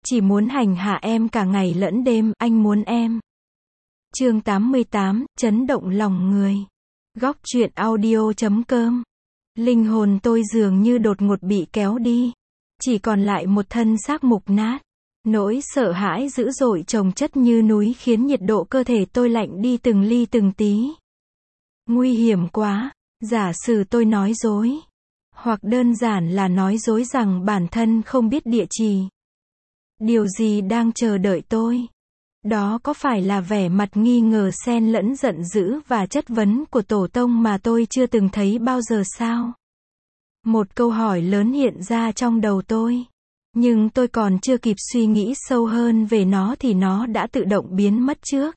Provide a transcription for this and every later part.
Chỉ muốn hành hạ em cả ngày lẫn đêm, anh muốn em. Chương 88, chấn động lòng người. Góc truyện audio.com. Linh hồn tôi dường như đột ngột bị kéo đi. Chỉ còn lại một thân xác mục nát. Nỗi sợ hãi dữ dội chồng chất như núi khiến nhiệt độ cơ thể tôi lạnh đi từng ly từng tí. Nguy hiểm quá. Giả sử tôi nói dối. Hoặc đơn giản là nói dối rằng bản thân không biết địa chỉ. Điều gì đang chờ đợi tôi? Đó có phải là vẻ mặt nghi ngờ xen lẫn giận dữ và chất vấn của tổ tông mà tôi chưa từng thấy bao giờ sao? Một câu hỏi lớn hiện ra trong đầu tôi. Nhưng tôi còn chưa kịp suy nghĩ sâu hơn về nó thì nó đã tự động biến mất trước.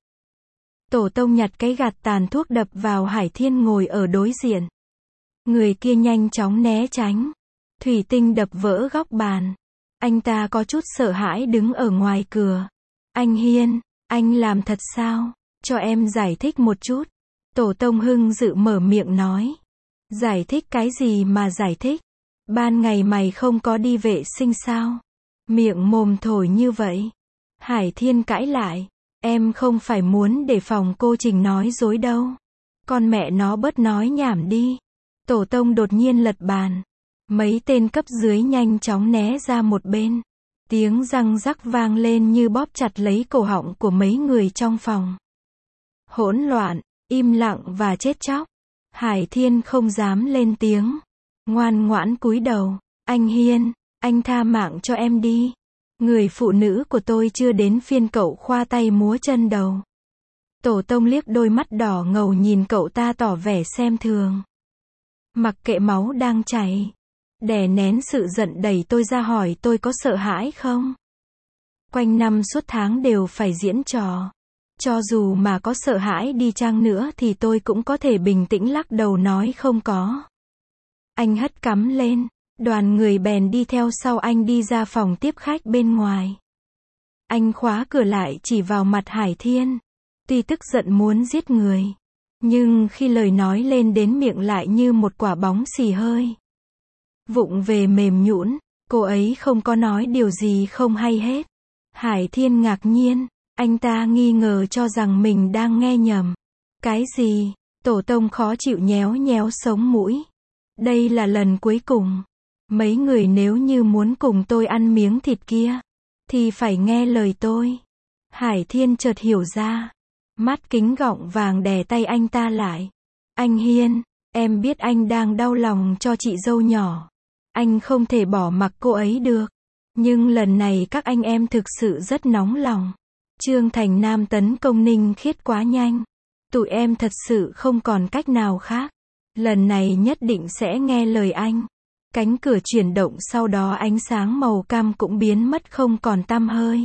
Tổ tông nhặt cái gạt tàn thuốc đập vào Hải Thiên ngồi ở đối diện. Người kia nhanh chóng né tránh. Thủy tinh đập vỡ góc bàn. Anh ta có chút sợ hãi đứng ở ngoài cửa. Anh Hiên, anh làm thật sao? Cho em giải thích một chút. Tổ tông hưng dự mở miệng nói. Giải thích cái gì mà giải thích? Ban ngày mày không có đi vệ sinh sao? Miệng mồm thổi như vậy. Hải Thiên cãi lại. Em không phải muốn để phòng cô Trình nói dối đâu. Con mẹ nó bớt nói nhảm đi. Tổ tông đột nhiên lật bàn. Mấy tên cấp dưới nhanh chóng né ra một bên. Tiếng răng rắc vang lên như bóp chặt lấy cổ họng của mấy người trong phòng. Hỗn loạn, im lặng và chết chóc. Hải Thiên không dám lên tiếng. Ngoan ngoãn cúi đầu. Anh Hiên, anh tha mạng cho em đi. Người phụ nữ của tôi chưa đến phiên cậu khoa tay múa chân đầu. Tổ tông liếc đôi mắt đỏ ngầu nhìn cậu ta tỏ vẻ xem thường. Mặc kệ máu đang chảy. Đè nén sự giận đẩy tôi ra hỏi tôi có sợ hãi không? Quanh năm suốt tháng đều phải diễn trò. Cho dù mà có sợ hãi đi chăng nữa thì tôi cũng có thể bình tĩnh lắc đầu nói không có. Anh hất cắm lên. Đoàn người bèn đi theo sau anh đi ra phòng tiếp khách bên ngoài. Anh khóa cửa lại chỉ vào mặt Hải Thiên. Tuy tức giận muốn giết người. Nhưng khi lời nói lên đến miệng lại như một quả bóng xì hơi. Vụng về mềm nhũn, cô ấy không có nói điều gì không hay hết. Hải Thiên ngạc nhiên, anh ta nghi ngờ cho rằng mình đang nghe nhầm. Cái gì? Tổ tông khó chịu nhéo nhéo sống mũi. Đây là lần cuối cùng. Mấy người nếu như muốn cùng tôi ăn miếng thịt kia, thì phải nghe lời tôi. Hải Thiên chợt hiểu ra. Mắt kính gọng vàng đè tay anh ta lại. Anh Hiên, em biết anh đang đau lòng cho chị dâu nhỏ. Anh không thể bỏ mặc cô ấy được. Nhưng lần này các anh em thực sự rất nóng lòng. Trương Thành Nam tấn công Ninh Khiết quá nhanh. Tụi em thật sự không còn cách nào khác. Lần này nhất định sẽ nghe lời anh. Cánh cửa chuyển động sau đó ánh sáng màu cam cũng biến mất không còn tăm hơi.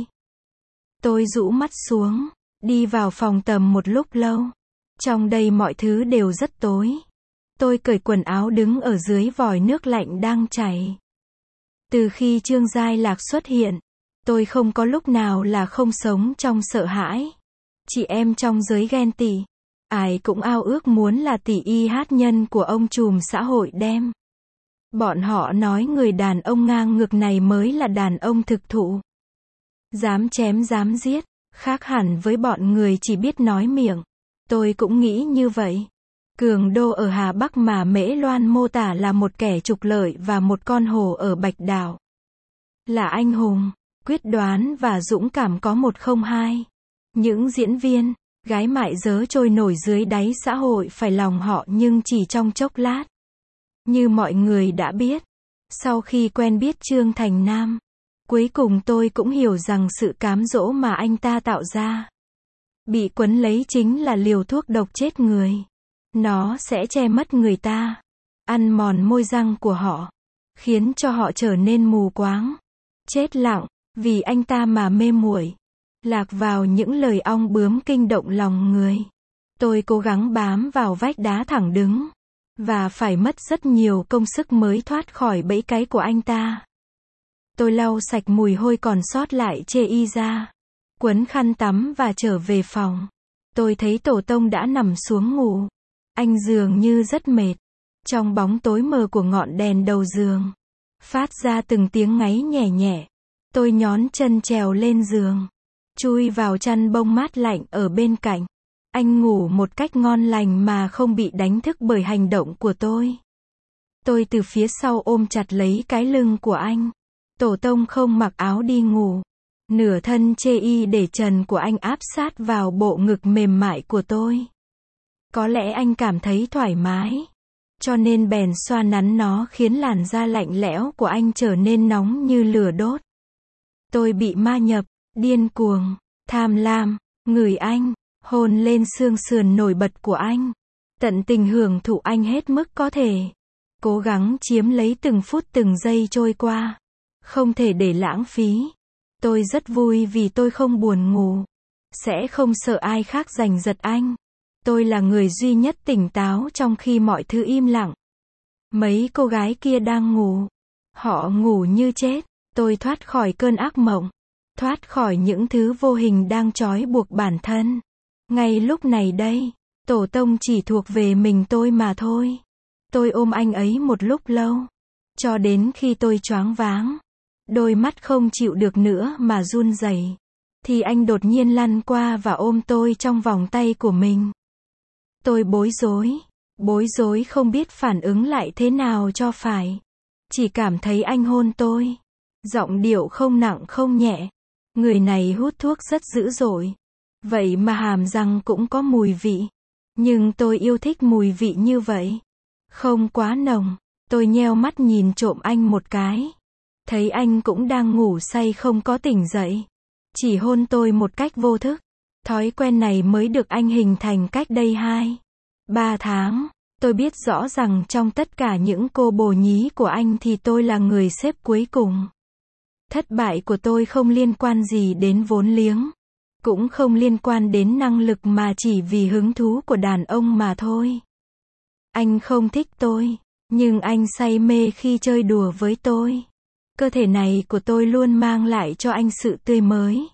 Tôi rũ mắt xuống. Đi vào phòng tầm một lúc lâu. Trong đây mọi thứ đều rất tối. Tôi cởi quần áo đứng ở dưới vòi nước lạnh đang chảy. Từ khi Trương Giai Lạc xuất hiện, tôi không có lúc nào là không sống trong sợ hãi. Chị em trong giới ghen tị, ai cũng ao ước muốn là tỷ y hát nhân của ông trùm xã hội đem. Bọn họ nói người đàn ông ngang ngược này mới là đàn ông thực thụ. Dám chém dám giết, khác hẳn với bọn người chỉ biết nói miệng. Tôi cũng nghĩ như vậy. Cường Đô ở Hà Bắc mà Mễ Loan mô tả là một kẻ trục lợi và một con hổ ở Bạch Đảo. Là anh hùng, quyết đoán và dũng cảm có 102. Những diễn viên, gái mại dớ trôi nổi dưới đáy xã hội phải lòng họ nhưng chỉ trong chốc lát. Như mọi người đã biết, sau khi quen biết Trương Thành Nam, cuối cùng tôi cũng hiểu rằng sự cám dỗ mà anh ta tạo ra, bị quấn lấy chính là liều thuốc độc chết người. Nó sẽ che mất người ta, ăn mòn môi răng của họ, khiến cho họ trở nên mù quáng, chết lặng, vì anh ta mà mê muội, lạc vào những lời ong bướm kinh động lòng người. Tôi cố gắng bám vào vách đá thẳng đứng, và phải mất rất nhiều công sức mới thoát khỏi bẫy cái của anh ta. Tôi lau sạch mùi hôi còn sót lại chê y ra, quấn khăn tắm và trở về phòng. Tôi thấy tổ tông đã nằm xuống ngủ. Anh dường như rất mệt. Trong bóng tối mờ của ngọn đèn đầu giường, phát ra từng tiếng ngáy nhẹ nhẹ. Tôi nhón chân trèo lên giường, chui vào chăn bông mát lạnh ở bên cạnh. Anh ngủ một cách ngon lành mà không bị đánh thức bởi hành động của tôi. Tôi từ phía sau ôm chặt lấy cái lưng của anh. Tổ tông không mặc áo đi ngủ. Nửa thân chê y để trần của anh áp sát vào bộ ngực mềm mại của tôi. Có lẽ anh cảm thấy thoải mái, cho nên bèn xoa nắn nó khiến làn da lạnh lẽo của anh trở nên nóng như lửa đốt. Tôi bị ma nhập, điên cuồng, tham lam, ngửi anh, hôn lên xương sườn nổi bật của anh. Tận tình hưởng thụ anh hết mức có thể. Cố gắng chiếm lấy từng phút từng giây trôi qua. Không thể để lãng phí. Tôi rất vui vì tôi không buồn ngủ. Sẽ không sợ ai khác giành giật anh. Tôi là người duy nhất tỉnh táo trong khi mọi thứ im lặng. Mấy cô gái kia đang ngủ. Họ ngủ như chết. Tôi thoát khỏi cơn ác mộng. Thoát khỏi những thứ vô hình đang trói buộc bản thân. Ngay lúc này đây, tổ tông chỉ thuộc về mình tôi mà thôi. Tôi ôm anh ấy một lúc lâu. Cho đến khi tôi choáng váng. Đôi mắt không chịu được nữa mà run rẩy. Thì anh đột nhiên lăn qua và ôm tôi trong vòng tay của mình. Tôi bối rối không biết phản ứng lại thế nào cho phải. Chỉ cảm thấy anh hôn tôi. Giọng điệu không nặng không nhẹ. Người này hút thuốc rất dữ dội. Vậy mà hàm răng cũng có mùi vị. Nhưng tôi yêu thích mùi vị như vậy. Không quá nồng. Tôi nheo mắt nhìn trộm anh một cái. Thấy anh cũng đang ngủ say không có tỉnh dậy. Chỉ hôn tôi một cách vô thức. Thói quen này mới được anh hình thành cách đây 2-3 tháng. Tôi biết rõ rằng trong tất cả những cô bồ nhí của anh thì tôi là người xếp cuối cùng. Thất bại của tôi không liên quan gì đến vốn liếng. Cũng không liên quan đến năng lực mà chỉ vì hứng thú của đàn ông mà thôi. Anh không thích tôi. Nhưng anh say mê khi chơi đùa với tôi. Cơ thể này của tôi luôn mang lại cho anh sự tươi mới.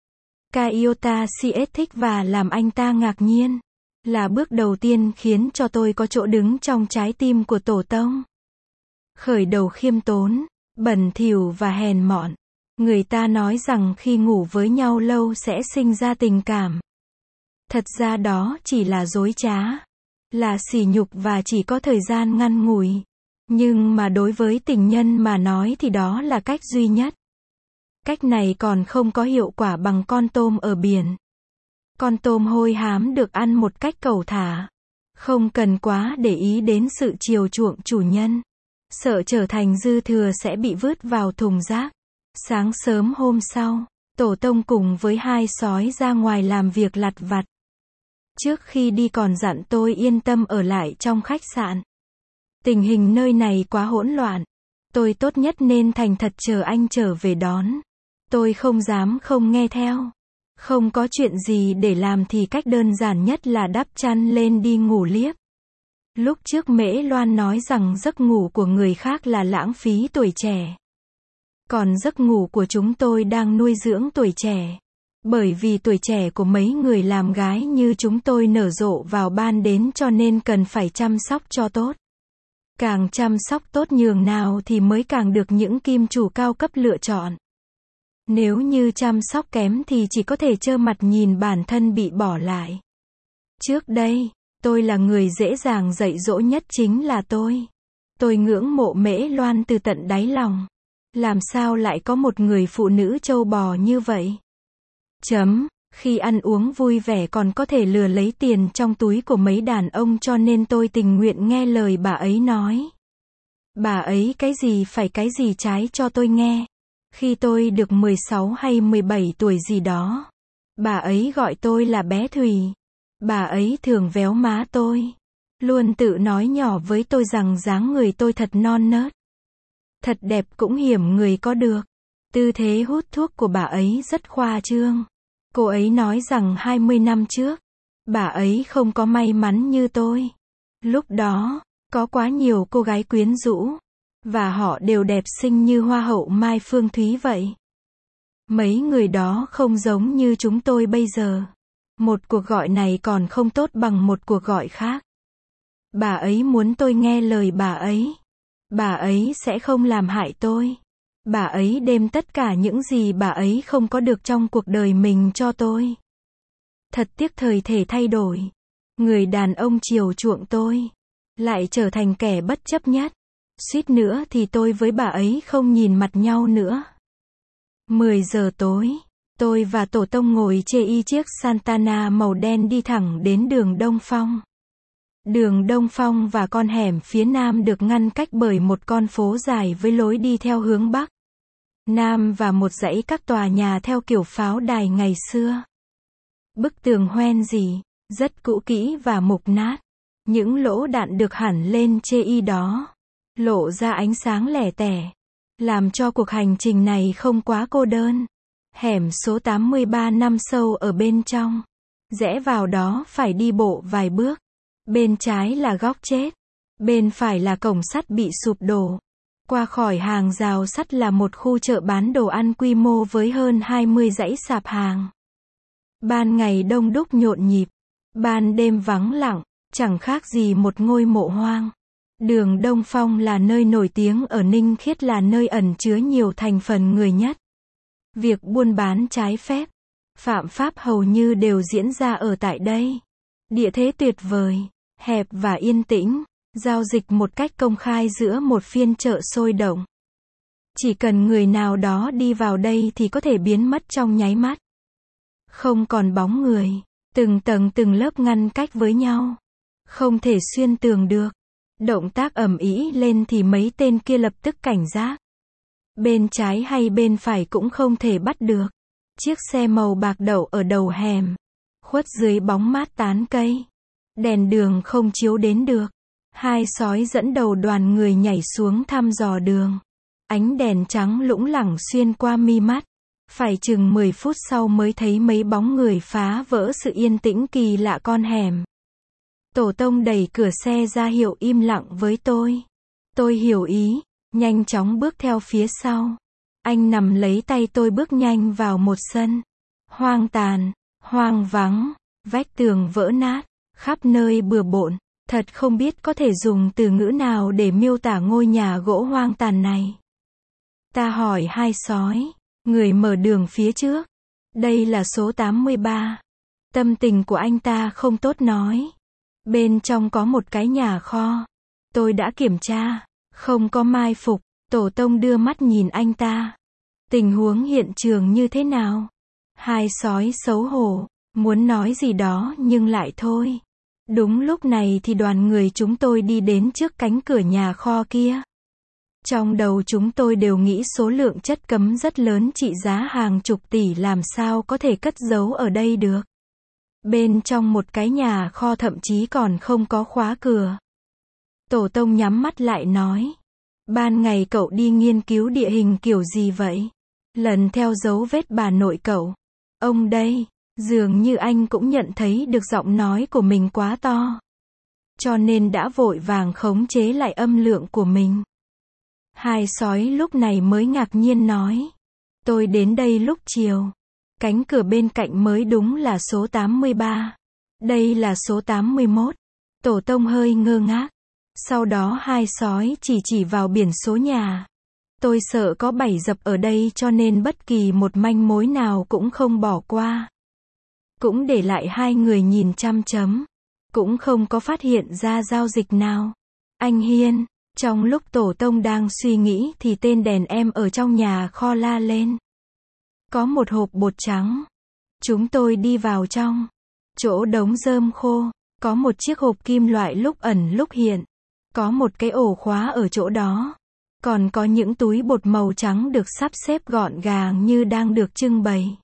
Kaiota CS thích và làm anh ta ngạc nhiên. Là bước đầu tiên khiến cho tôi có chỗ đứng trong trái tim của tổ tông. Khởi đầu khiêm tốn, bẩn thỉu và hèn mọn. Người ta nói rằng khi ngủ với nhau lâu sẽ sinh ra tình cảm. Thật ra đó chỉ là dối trá. Là sỉ nhục và chỉ có thời gian ngắn ngủi. Nhưng mà đối với tình nhân mà nói thì đó là cách duy nhất. Cách này còn không có hiệu quả bằng con tôm ở biển. Con tôm hôi hám được ăn một cách cẩu thả. Không cần quá để ý đến sự chiều chuộng chủ nhân. Sợ trở thành dư thừa sẽ bị vứt vào thùng rác. Sáng sớm hôm sau, tổ tông cùng với 2 sói ra ngoài làm việc lặt vặt. Trước khi đi còn dặn tôi yên tâm ở lại trong khách sạn. Tình hình nơi này quá hỗn loạn. Tôi tốt nhất nên thành thật chờ anh trở về đón. Tôi không dám không nghe theo. Không có chuyện gì để làm thì cách đơn giản nhất là đắp chăn lên đi ngủ liếc. Lúc trước Mễ Loan nói rằng giấc ngủ của người khác là lãng phí tuổi trẻ. Còn giấc ngủ của chúng tôi đang nuôi dưỡng tuổi trẻ. Bởi vì tuổi trẻ của mấy người làm gái như chúng tôi nở rộ vào ban đến cho nên cần phải chăm sóc cho tốt. Càng chăm sóc tốt nhường nào thì mới càng được những kim chủ cao cấp lựa chọn. Nếu như chăm sóc kém thì chỉ có thể trơ mặt nhìn bản thân bị bỏ lại. Trước đây, tôi là người dễ dàng dạy dỗ nhất chính là tôi. Tôi ngưỡng mộ Mễ Loan từ tận đáy lòng. Làm sao lại có một người phụ nữ trâu bò như vậy? Khi ăn uống vui vẻ còn có thể lừa lấy tiền trong túi của mấy đàn ông cho nên tôi tình nguyện nghe lời bà ấy nói. Bà ấy cái gì phải cái gì trái cho tôi nghe. Khi tôi được 16 hay 17 tuổi gì đó, bà ấy gọi tôi là bé Thùy. Bà ấy thường véo má tôi. Luôn tự nói nhỏ với tôi rằng dáng người tôi thật non nớt. Thật đẹp cũng hiểm người có được. Tư thế hút thuốc của bà ấy rất khoa trương. Cô ấy nói rằng 20 năm trước, bà ấy không có may mắn như tôi. Lúc đó, có quá nhiều cô gái quyến rũ. Và họ đều đẹp xinh như Hoa hậu Mai Phương Thúy vậy. Mấy người đó không giống như chúng tôi bây giờ. Một cuộc gọi này còn không tốt bằng một cuộc gọi khác. Bà ấy muốn tôi nghe lời bà ấy. Bà ấy sẽ không làm hại tôi. Bà ấy đem tất cả những gì bà ấy không có được trong cuộc đời mình cho tôi. Thật tiếc thời thể thay đổi. Người đàn ông chiều chuộng tôi lại trở thành kẻ bất chấp nhất. Suýt nữa thì tôi với bà ấy không nhìn mặt nhau nữa. 10 giờ tối, tôi và tổ tông ngồi chê chiếc Santana màu đen đi thẳng đến đường Đông Phong. Đường Đông Phong và con hẻm phía nam được ngăn cách bởi một con phố dài với lối đi theo hướng Bắc, Nam và một dãy các tòa nhà theo kiểu pháo đài ngày xưa. Bức tường hoen gì, rất cũ kỹ và mục nát. Những lỗ đạn được hẳn lên chê đó, lộ ra ánh sáng lẻ tẻ, làm cho cuộc hành trình này không quá cô đơn. Hẻm số 83 nằm sâu ở bên trong. Rẽ vào đó phải đi bộ vài bước. Bên trái là góc chết. Bên phải là cổng sắt bị sụp đổ. Qua khỏi hàng rào sắt là một khu chợ bán đồ ăn quy mô với hơn 20 dãy sạp hàng. Ban ngày đông đúc nhộn nhịp. Ban đêm vắng lặng, chẳng khác gì một ngôi mộ hoang. Đường Đông Phong là nơi nổi tiếng ở Ninh Khiết, là nơi ẩn chứa nhiều thành phần người nhất. Việc buôn bán trái phép, phạm pháp hầu như đều diễn ra ở tại đây. Địa thế tuyệt vời, hẹp và yên tĩnh, giao dịch một cách công khai giữa một phiên chợ sôi động. Chỉ cần người nào đó đi vào đây thì có thể biến mất trong nháy mắt. Không còn bóng người, từng tầng từng lớp ngăn cách với nhau. Không thể xuyên tường được. Động tác ầm ĩ lên thì mấy tên kia lập tức cảnh giác. Bên trái hay bên phải cũng không thể bắt được. Chiếc xe màu bạc đậu ở đầu hẻm, khuất dưới bóng mát tán cây. Đèn đường không chiếu đến được. Hai sói dẫn đầu đoàn người nhảy xuống thăm dò đường. Ánh đèn trắng lũng lẳng xuyên qua mi mắt. Phải chừng 10 phút sau mới thấy mấy bóng người phá vỡ sự yên tĩnh kỳ lạ con hẻm. Tổ tông đẩy cửa xe ra hiệu im lặng với tôi. Tôi hiểu ý, nhanh chóng bước theo phía sau. Anh nắm lấy tay tôi bước nhanh vào một sân. Hoang tàn, hoang vắng, vách tường vỡ nát, khắp nơi bừa bộn. Thật không biết có thể dùng từ ngữ nào để miêu tả ngôi nhà gỗ hoang tàn này. Ta hỏi hai sói, người mở đường phía trước. Đây là số 83. Tâm tình của anh ta không tốt nói. Bên trong có một cái nhà kho. Tôi đã kiểm tra, không có mai phục. Tổ tông đưa mắt nhìn anh ta. Tình huống hiện trường như thế nào? Hai sói xấu hổ, muốn nói gì đó nhưng lại thôi. Đúng lúc này thì đoàn người chúng tôi đi đến trước cánh cửa nhà kho kia. Trong đầu chúng tôi đều nghĩ số lượng chất cấm rất lớn trị giá hàng chục tỷ làm sao có thể cất giấu ở đây được. Bên trong một cái nhà kho thậm chí còn không có khóa cửa. Tổ tông nhắm mắt lại nói. Ban ngày cậu đi nghiên cứu địa hình kiểu gì vậy? Lần theo dấu vết bà nội cậu. Ông đây, dường như anh cũng nhận thấy được giọng nói của mình quá to. Cho nên đã vội vàng khống chế lại âm lượng của mình. Hai sói lúc này mới ngạc nhiên nói. Tôi đến đây lúc chiều. Cánh cửa bên cạnh mới đúng là số 83. Đây là số 81. Tổ tông hơi ngơ ngác. Sau đó hai sói chỉ vào biển số nhà. Tôi sợ có bẫy dập ở đây cho nên bất kỳ một manh mối nào cũng không bỏ qua. Cũng để lại hai người nhìn chăm chấm. Cũng không có phát hiện ra giao dịch nào. Anh Hiên, trong lúc tổ tông đang suy nghĩ thì tên đàn em ở trong nhà kho la lên. Có một hộp bột trắng. Chúng tôi đi vào trong. Chỗ đống rơm khô. Có một chiếc hộp kim loại lúc ẩn lúc hiện. Có một cái ổ khóa ở chỗ đó. Còn có những túi bột màu trắng được sắp xếp gọn gàng như đang được trưng bày.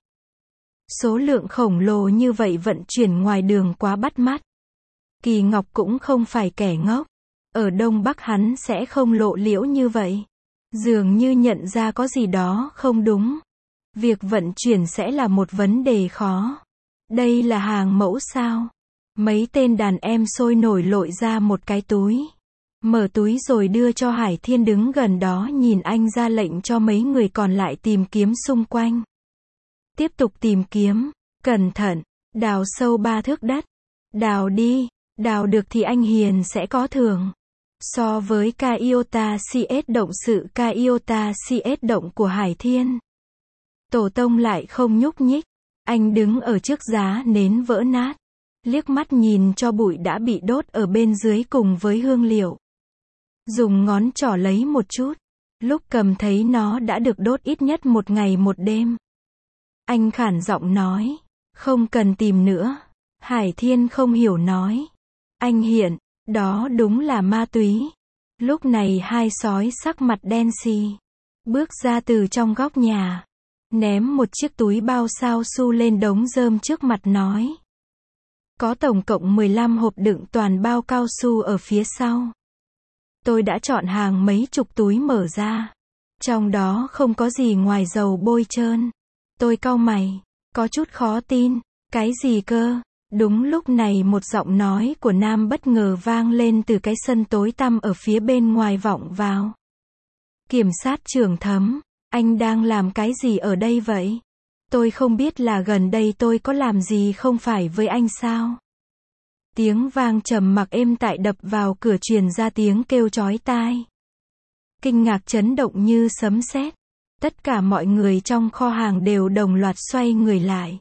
Số lượng khổng lồ như vậy vận chuyển ngoài đường quá bắt mắt. Kỳ Ngọc cũng không phải kẻ ngốc. Ở Đông Bắc hắn sẽ không lộ liễu như vậy. Dường như nhận ra có gì đó không đúng. Việc vận chuyển sẽ là một vấn đề khó. Đây là hàng mẫu sao? Mấy tên đàn em sôi nổi lội ra một cái túi. Mở túi rồi đưa cho Hải Thiên đứng gần đó nhìn anh ra lệnh cho mấy người còn lại tìm kiếm xung quanh. Tiếp tục tìm kiếm. Cẩn thận. Đào sâu 3 thước đất. Đào đi. Đào được thì anh Hiền sẽ có thưởng. So với ca iota CS động sự ca iota CS động của Hải Thiên, Tổ Tông lại không nhúc nhích. Anh đứng ở trước giá nến vỡ nát, liếc mắt nhìn cho bụi đã bị đốt ở bên dưới cùng với hương liệu. Dùng ngón trỏ lấy một chút, lúc cầm thấy nó đã được đốt ít nhất 1 ngày 1 đêm. Anh khản giọng nói, không cần tìm nữa. Hải Thiên không hiểu nói, anh Hiện, đó đúng là ma túy. Lúc này hai sói sắc mặt đen xì, bước ra từ trong góc nhà, ném một chiếc túi bao cao su lên đống rơm trước mặt nói. Có tổng cộng 15 hộp đựng toàn bao cao su ở phía sau. Tôi đã chọn hàng mấy chục túi mở ra. Trong đó không có gì ngoài dầu bôi trơn. Tôi cau mày, có chút khó tin. Cái gì cơ? Đúng lúc này một giọng nói của nam bất ngờ vang lên từ cái sân tối tăm ở phía bên ngoài vọng vào. Kiểm sát trưởng Thấm, anh đang làm cái gì ở đây vậy? Tôi không biết là gần đây tôi có làm gì không phải với anh sao? Tiếng vang trầm mặc êm tại đập vào cửa truyền ra tiếng kêu chói tai. Kinh ngạc chấn động như sấm sét. Tất cả mọi người trong kho hàng đều đồng loạt xoay người lại.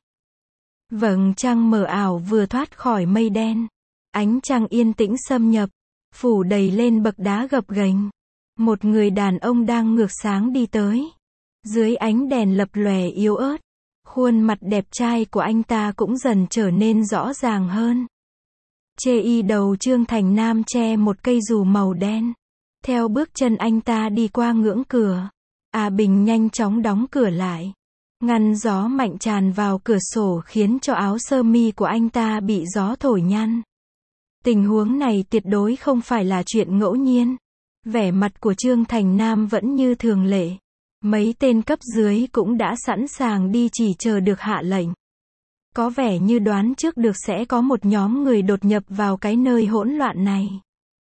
Vầng trăng mờ ảo vừa thoát khỏi mây đen. Ánh trăng yên tĩnh xâm nhập, phủ đầy lên bậc đá gập ghềnh. Một người đàn ông đang ngược sáng đi tới. Dưới ánh đèn lập lòe yếu ớt, khuôn mặt đẹp trai của anh ta cũng dần trở nên rõ ràng hơn. Chê y đầu Trương Thành Nam che một cây dù màu đen. Theo bước chân anh ta đi qua ngưỡng cửa. A Bình nhanh chóng đóng cửa lại. Ngăn gió mạnh tràn vào cửa sổ khiến cho áo sơ mi của anh ta bị gió thổi nhăn. Tình huống này tuyệt đối không phải là chuyện ngẫu nhiên. Vẻ mặt của Trương Thành Nam vẫn như thường lệ. Mấy tên cấp dưới cũng đã sẵn sàng đi chỉ chờ được hạ lệnh. Có vẻ như đoán trước được sẽ có một nhóm người đột nhập vào cái nơi hỗn loạn này.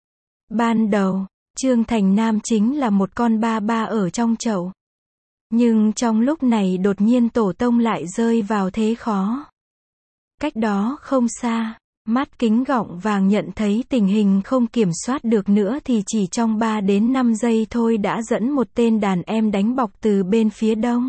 Ban đầu, Trương Thành Nam chính là một con ba ba ở trong chậu. Nhưng trong lúc này đột nhiên Tổ Tông lại rơi vào thế khó. Cách đó không xa, mắt kính gọng vàng nhận thấy tình hình không kiểm soát được nữa thì chỉ trong 3 đến 5 giây thôi đã dẫn một tên đàn em đánh bọc từ bên phía đông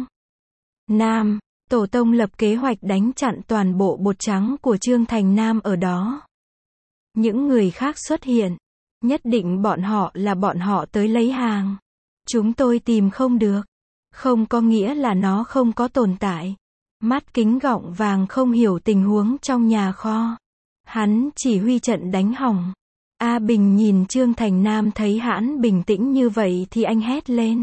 Nam. Tổ Tông lập kế hoạch đánh chặn toàn bộ bột trắng của Trương Thành Nam ở đó. Những người khác xuất hiện, nhất định bọn họ tới lấy hàng. Chúng tôi tìm không được. Không có nghĩa là nó không có tồn tại. Mắt kính gọng vàng không hiểu tình huống trong nhà kho. Hắn chỉ huy trận đánh hỏng. A Bình nhìn Trương Thành Nam thấy hắn bình tĩnh như vậy thì anh hét lên.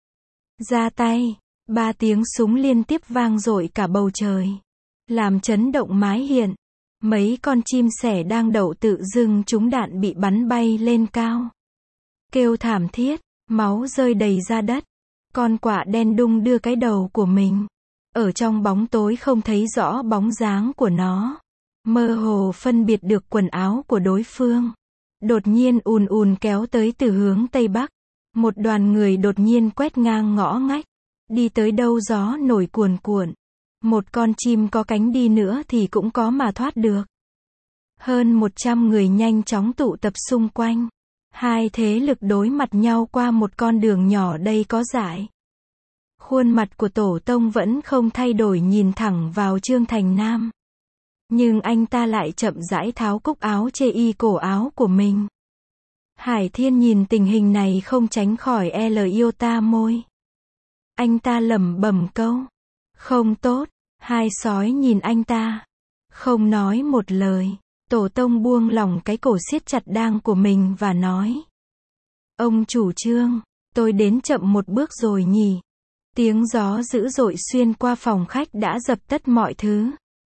Ra tay. 3 tiếng súng liên tiếp vang dội cả bầu trời. Làm chấn động mái hiện. Mấy con chim sẻ đang đậu tự dưng trúng đạn bị bắn bay lên cao. Kêu thảm thiết, máu rơi đầy ra đất. Con quạ đen đung đưa cái đầu của mình. Ở trong bóng tối không thấy rõ bóng dáng của nó. Mơ hồ phân biệt được quần áo của đối phương. Đột nhiên ùn ùn kéo tới từ hướng Tây Bắc. Một đoàn người đột nhiên quét ngang ngõ ngách. Đi tới đâu gió nổi cuồn cuộn. Một con chim có cánh đi nữa thì cũng có mà thoát được. Hơn 100 người nhanh chóng tụ tập xung quanh. Hai thế lực đối mặt nhau qua một con đường nhỏ đây có dại. Khuôn mặt của Tổ Tông vẫn không thay đổi nhìn thẳng vào Trương Thành Nam. Nhưng anh ta lại chậm rãi tháo cúc áo chê y cổ áo của mình. Hải Thiên nhìn tình hình này không tránh khỏi iota môi. Anh ta lẩm bẩm câu. Không tốt. Hai sói nhìn anh ta. Không nói một lời. Tổ Tông buông lỏng cái cổ siết chặt đang của mình và nói. Ông chủ Trương, tôi đến chậm một bước rồi nhỉ. Tiếng gió dữ dội xuyên qua phòng khách đã dập tắt mọi thứ.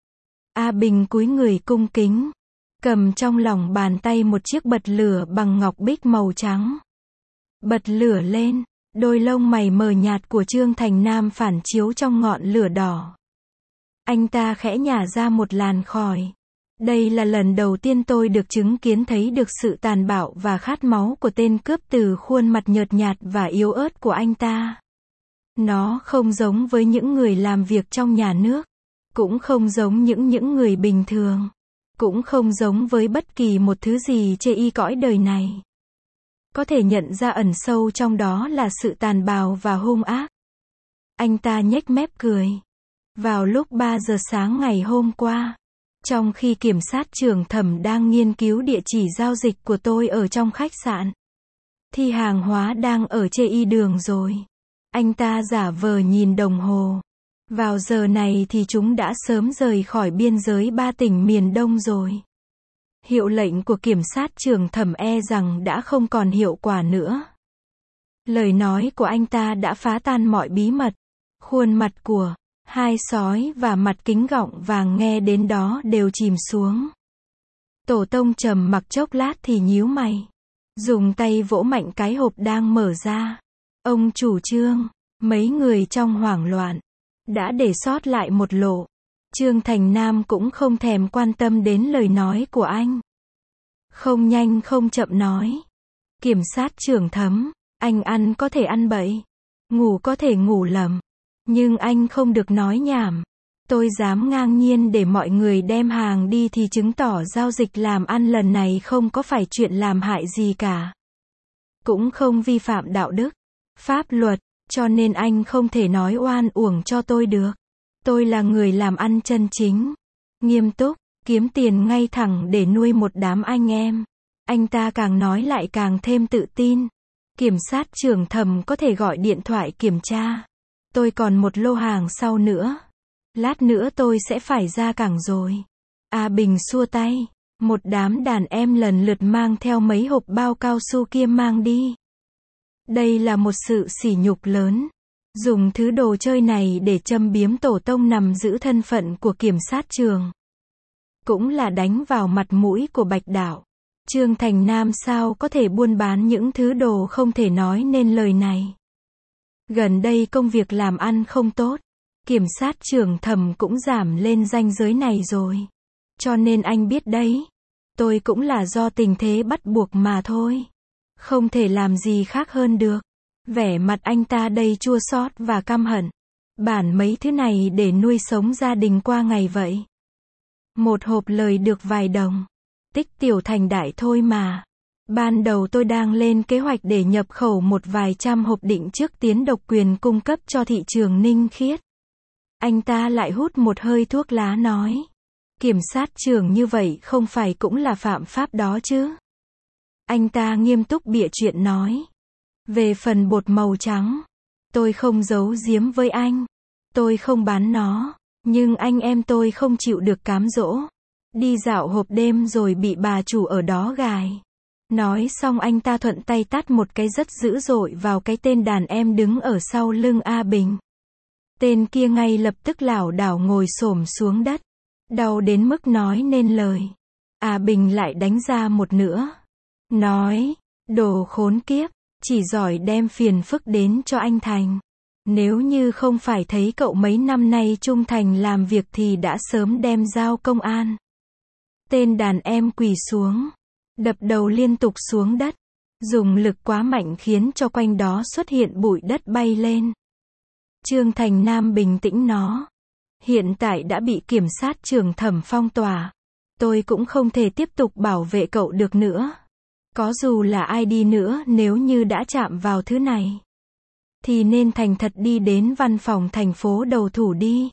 A Bình cúi người cung kính. Cầm trong lòng bàn tay một chiếc bật lửa bằng ngọc bích màu trắng. Bật lửa lên. Đôi lông mày mờ nhạt của Trương Thành Nam phản chiếu trong ngọn lửa đỏ. Anh ta khẽ nhả ra một làn khói. Đây là lần đầu tiên tôi được chứng kiến thấy được sự tàn bạo và khát máu của tên cướp từ khuôn mặt nhợt nhạt và yếu ớt của anh ta. Nó không giống với những người làm việc trong nhà nước. Cũng không giống những người bình thường. Cũng không giống với bất kỳ một thứ gì chê y cõi đời này. Có thể nhận ra ẩn sâu trong đó là sự tàn bạo và hung ác. Anh ta nhếch mép cười. Vào lúc 3 giờ sáng ngày hôm qua, trong khi kiểm sát trưởng thẩm đang nghiên cứu địa chỉ giao dịch của tôi ở trong khách sạn, thì hàng hóa đang ở chê đường rồi. Anh ta giả vờ nhìn đồng hồ. Vào giờ này thì chúng đã sớm rời khỏi biên giới 3 tỉnh miền Đông rồi. Hiệu lệnh của kiểm sát trưởng thẩm e rằng đã không còn hiệu quả nữa. Lời nói của anh ta đã phá tan mọi bí mật. Khuôn mặt của hai sói và mặt kính gọng vàng nghe đến đó đều chìm xuống. Tổ tông trầm mặc chốc lát thì nhíu mày. Dùng tay vỗ mạnh cái hộp đang mở ra. Ông chủ trương, mấy người trong hoảng loạn đã để sót lại một lộ. Trương Thành Nam cũng không thèm quan tâm đến lời nói của anh. Không nhanh không chậm nói. Kiểm sát trưởng thẩm, anh ăn có thể ăn bậy, ngủ có thể ngủ lầm, nhưng anh không được nói nhảm. Tôi dám ngang nhiên để mọi người đem hàng đi thì chứng tỏ giao dịch làm ăn lần này không có phải chuyện làm hại gì cả. Cũng không vi phạm đạo đức, pháp luật, cho nên anh không thể nói oan uổng cho tôi được. Tôi là người làm ăn chân chính, nghiêm túc, kiếm tiền ngay thẳng để nuôi một đám anh em. Anh ta càng nói lại càng thêm tự tin. Kiểm sát trưởng thẩm có thể gọi điện thoại kiểm tra. Tôi còn một lô hàng sau nữa. Lát nữa tôi sẽ phải ra cảng rồi. A Bình xua tay. Một đám đàn em lần lượt mang theo mấy hộp bao cao su kia mang đi. Đây là một sự sỉ nhục lớn. Dùng thứ đồ chơi này để châm biếm tổ tông nằm giữ thân phận của kiểm sát trường. Cũng là đánh vào mặt mũi của Bạch Đạo. Trương Thành Nam sao có thể buôn bán những thứ đồ không thể nói nên lời này. Gần đây công việc làm ăn không tốt. Kiểm sát trưởng thẩm cũng giảm lên ranh giới này rồi. Cho nên anh biết đấy. Tôi cũng là do tình thế bắt buộc mà thôi. Không thể làm gì khác hơn được. Vẻ mặt anh ta đầy chua xót và căm hận. Bản mấy thứ này để nuôi sống gia đình qua ngày vậy. Một hộp lời được vài đồng. Tích tiểu thành đại thôi mà. Ban đầu tôi đang lên kế hoạch để nhập khẩu một vài trăm hộp định trước tiến độc quyền cung cấp cho thị trường Ninh Khiết. Anh ta lại hút một hơi thuốc lá nói. Kiểm sát trưởng như vậy không phải cũng là phạm pháp đó chứ. Anh ta nghiêm túc bịa chuyện nói. Về phần bột màu trắng, tôi không giấu giếm với anh. Tôi không bán nó, nhưng anh em tôi không chịu được cám dỗ. Đi dạo hộp đêm rồi bị bà chủ ở đó gài. Nói xong anh ta thuận tay tát một cái rất dữ dội vào cái tên đàn em đứng ở sau lưng A Bình. Tên kia ngay lập tức lảo đảo ngồi xổm xuống đất. Đau đến mức nói nên lời. A Bình lại đánh ra một nữa. Nói, đồ khốn kiếp, chỉ giỏi đem phiền phức đến cho anh Thành. Nếu như không phải thấy cậu mấy năm nay trung thành làm việc thì đã sớm đem giao công an. Tên đàn em quỳ xuống, đập đầu liên tục xuống đất, dùng lực quá mạnh khiến cho quanh đó xuất hiện bụi đất bay lên. Trương Thành Nam bình tĩnh nó. Hiện tại đã bị kiểm sát trưởng thẩm phong tỏa. Tôi cũng không thể tiếp tục bảo vệ cậu được nữa. Có dù là ai đi nữa nếu như đã chạm vào thứ này, thì nên thành thật đi đến văn phòng thành phố đầu thủ đi.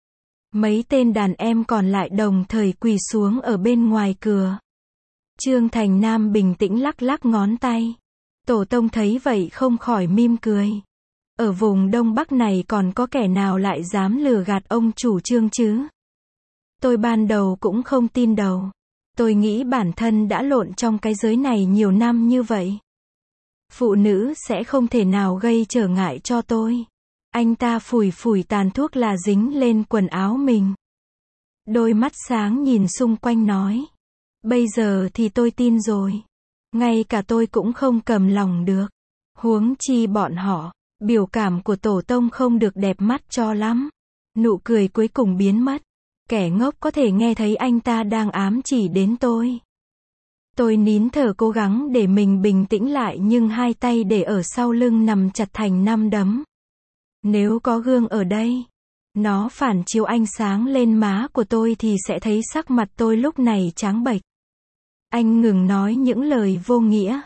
Mấy tên đàn em còn lại đồng thời quỳ xuống ở bên ngoài cửa. Trương Thành Nam bình tĩnh lắc lắc ngón tay. Tổ tông thấy vậy không khỏi mỉm cười. Ở vùng Đông Bắc này còn có kẻ nào lại dám lừa gạt ông chủ Trương chứ? Tôi ban đầu cũng không tin đâu. Tôi nghĩ bản thân đã lộn trong cái giới này nhiều năm như vậy. Phụ nữ sẽ không thể nào gây trở ngại cho tôi. Anh ta phủi phủi tàn thuốc là dính lên quần áo mình. Đôi mắt sáng nhìn xung quanh nói. Bây giờ thì tôi tin rồi. Ngay cả tôi cũng không cầm lòng được. Huống chi bọn họ. Biểu cảm của tổ tông không được đẹp mắt cho lắm. Nụ cười cuối cùng biến mất. Kẻ ngốc có thể nghe thấy anh ta đang ám chỉ đến tôi. Tôi nín thở cố gắng để mình bình tĩnh lại nhưng hai tay để ở sau lưng nằm chặt thành 5 đấm. Nếu có gương ở đây, nó phản chiếu ánh sáng lên má của tôi thì sẽ thấy sắc mặt tôi lúc này trắng bệch. Anh ngừng nói những lời vô nghĩa.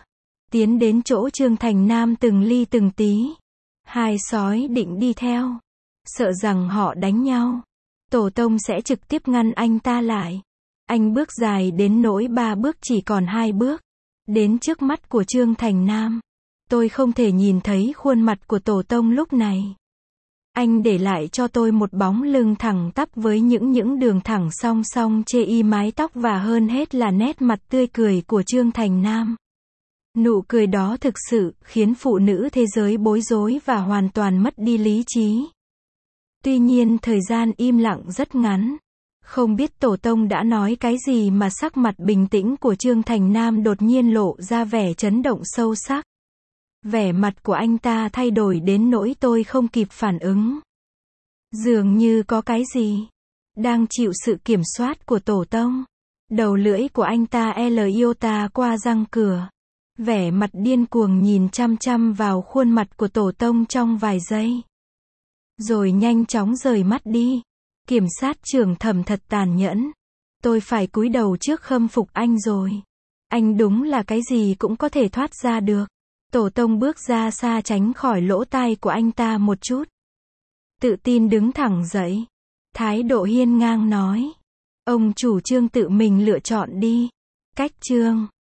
Tiến đến chỗ Trương Thành Nam từng ly từng tí. Hai sói định đi theo. Sợ rằng họ đánh nhau. Tổ tông sẽ trực tiếp ngăn anh ta lại. Anh bước dài đến nỗi 3 bước chỉ còn 2 bước. Đến trước mắt của Trương Thành Nam. Tôi không thể nhìn thấy khuôn mặt của tổ tông lúc này. Anh để lại cho tôi một bóng lưng thẳng tắp với những đường thẳng song song chê y mái tóc và hơn hết là nét mặt tươi cười của Trương Thành Nam. Nụ cười đó thực sự khiến phụ nữ thế giới bối rối và hoàn toàn mất đi lý trí. Tuy nhiên thời gian im lặng rất ngắn. Không biết tổ tông đã nói cái gì mà sắc mặt bình tĩnh của Trương Thành Nam đột nhiên lộ ra vẻ chấn động sâu sắc. Vẻ mặt của anh ta thay đổi đến nỗi tôi không kịp phản ứng. Dường như có cái gì đang chịu sự kiểm soát của tổ tông. Đầu lưỡi của anh ta iota qua răng cửa. Vẻ mặt điên cuồng nhìn chăm chăm vào khuôn mặt của tổ tông trong vài giây. Rồi nhanh chóng rời mắt đi. Kiểm sát trưởng Thẩm thật tàn nhẫn. Tôi phải cúi đầu trước khâm phục anh rồi. Anh đúng là cái gì cũng có thể thoát ra được. Tổ tông bước ra xa tránh khỏi lỗ tai của anh ta một chút. Tự tin đứng thẳng dậy. Thái độ hiên ngang nói. Ông chủ Trương tự mình lựa chọn đi. Cách Trương